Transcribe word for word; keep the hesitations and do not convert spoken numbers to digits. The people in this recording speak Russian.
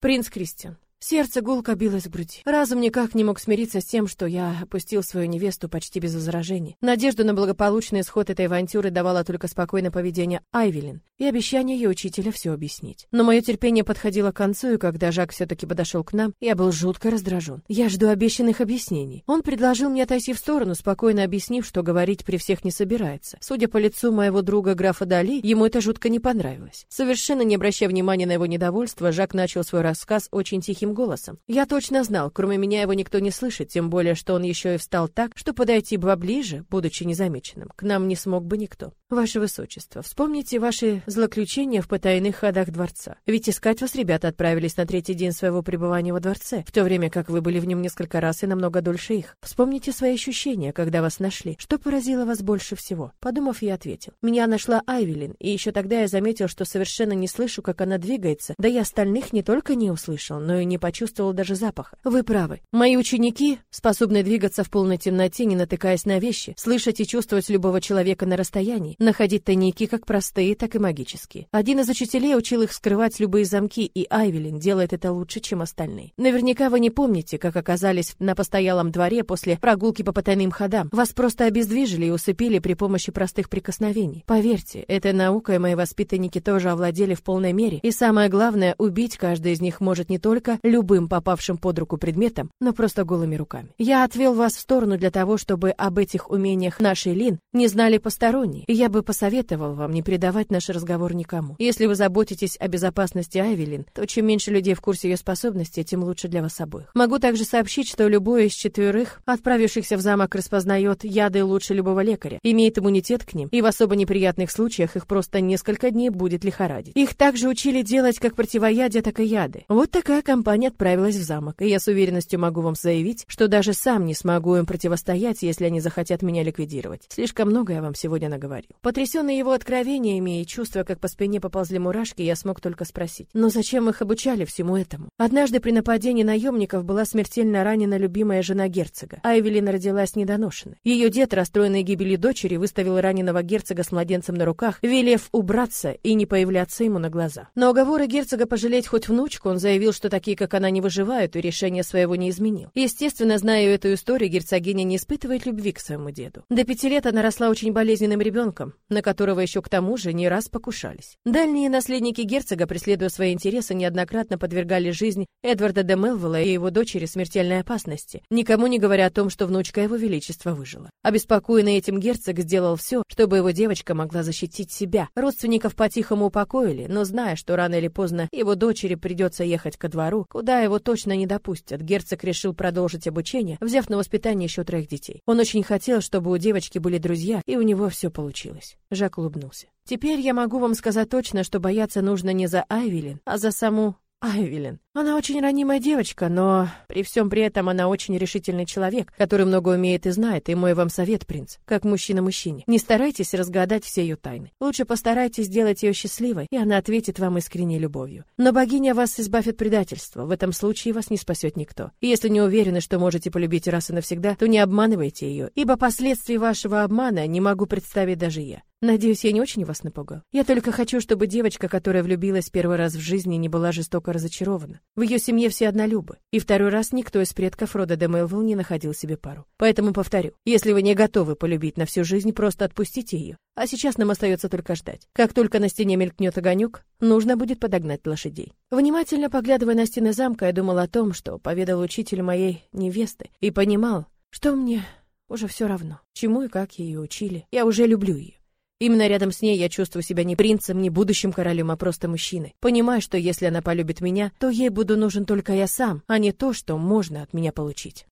Принц Кристиан. Сердце гулко билось в груди. Разум никак не мог смириться с тем, что я опустил свою невесту почти без возражений. Надежду на благополучный исход этой авантюры давало только спокойное поведение Айвелин и обещание ее учителя все объяснить. Но мое терпение подходило к концу, и когда Жак все-таки подошел к нам, я был жутко раздражен. Я жду обещанных объяснений. Он предложил мне отойти в сторону, спокойно объяснив, что говорить при всех не собирается. Судя по лицу моего друга графа Дали, ему это жутко не понравилось. Совершенно не обращая внимания на его недовольство, Жак начал свой рассказ очень тихим голосом. Я точно знал, кроме меня его никто не слышит, тем более, что он еще и встал так, что подойти бы поближе, будучи незамеченным, к нам не смог бы никто. Ваше Высочество, вспомните ваши злоключения в потайных ходах дворца. Ведь искать вас ребята отправились на третий день своего пребывания во дворце, в то время как вы были в нем несколько раз и намного дольше их. Вспомните свои ощущения, когда вас нашли. Что поразило вас больше всего? Подумав, я ответил. Меня нашла Айвелин, и еще тогда я заметил, что совершенно не слышу, как она двигается, да и остальных не только не услышал, но и не почувствовал даже запаха. Вы правы. Мои ученики способны двигаться в полной темноте, не натыкаясь на вещи, слышать и чувствовать любого человека на расстоянии, находить тайники как простые, так и магические. Один из учителей учил их вскрывать любые замки, и Айвелин делает это лучше, чем остальные. Наверняка вы не помните, как оказались на постоялом дворе после прогулки по потайным ходам. Вас просто обездвижили и усыпили при помощи простых прикосновений. Поверьте, этой наукой мои воспитанники тоже овладели в полной мере, и самое главное, убить каждый из них может не только любым попавшим под руку предметом, но просто голыми руками. Я отвел вас в сторону для того, чтобы об этих умениях нашей Лин не знали посторонние, и я бы посоветовал вам не передавать наш разговор никому. Если вы заботитесь о безопасности Айвелин, то чем меньше людей в курсе ее способностей, тем лучше для вас обоих. Могу также сообщить, что любой из четверых, отправившихся в замок, распознает яды лучше любого лекаря, имеет иммунитет к ним, и в особо неприятных случаях их просто несколько дней будет лихорадить. Их также учили делать как противоядие, так и яды. Вот такая компания отправилась в замок, и я с уверенностью могу вам заявить, что даже сам не смогу им противостоять, если они захотят меня ликвидировать. Слишком много я вам сегодня наговорил. Потрясенный его откровениями и чувствуя, как по спине поползли мурашки, я смог только спросить: но зачем их обучали всему этому? Однажды при нападении наемников была смертельно ранена любимая жена герцога. Айвелин родилась недоношенной. Ее дед, расстроенный гибелью дочери, выставил раненого герцога с младенцем на руках, велев убраться и не появляться ему на глаза. На уговоры герцога пожалеть хоть внучку, он заявил, что такие, как она, не выживают, и решение своего не изменил. Естественно, зная эту историю, герцогиня не испытывает любви к своему деду. До пяти лет она росла очень болезненным ребенком, на которого еще к тому же не раз покушались. Дальние наследники герцога, преследуя свои интересы, неоднократно подвергали жизнь Эдварда де Мелвилла и его дочери смертельной опасности, никому не говоря о том, что внучка его величества выжила. Обеспокоенный этим герцог сделал все, чтобы его девочка могла защитить себя. Родственников по-тихому упокоили, но зная, что рано или поздно его дочери придется ехать ко двору, куда его точно не допустят, герцог решил продолжить обучение, взяв на воспитание еще троих детей. Он очень хотел, чтобы у девочки были друзья, и у него все получилось. Жак улыбнулся. Теперь я могу вам сказать точно, что бояться нужно не за Айвелин, а за саму Айвелин. Она очень ранимая девочка, но при всем при этом она очень решительный человек, который много умеет и знает, и мой вам совет, принц, как мужчина мужчине. Не старайтесь разгадать все ее тайны. Лучше постарайтесь сделать ее счастливой, и она ответит вам искренней любовью. Но богиня вас избавит от предательства, в этом случае вас не спасет никто. И если не уверены, что можете полюбить раз и навсегда, то не обманывайте ее, ибо последствий вашего обмана не могу представить даже я. Надеюсь, я не очень вас напугал. Я только хочу, чтобы девочка, которая влюбилась первый раз в жизни, не была жестоко разочарована. В ее семье все однолюбы, и второй раз никто из предков рода де Мелвилл не находил себе пару. Поэтому повторю, если вы не готовы полюбить на всю жизнь, просто отпустите ее. А сейчас нам остается только ждать. Как только на стене мелькнет огонек, нужно будет подогнать лошадей. Внимательно поглядывая на стены замка, я думал о том, что поведал учитель моей невесты, и понимал, что мне уже все равно, чему и как ее учили. Я уже люблю ее. Именно рядом с ней я чувствую себя не принцем, не будущим королем, а просто мужчиной. Понимаю, что если она полюбит меня, то ей буду нужен только я сам, а не то, что можно от меня получить.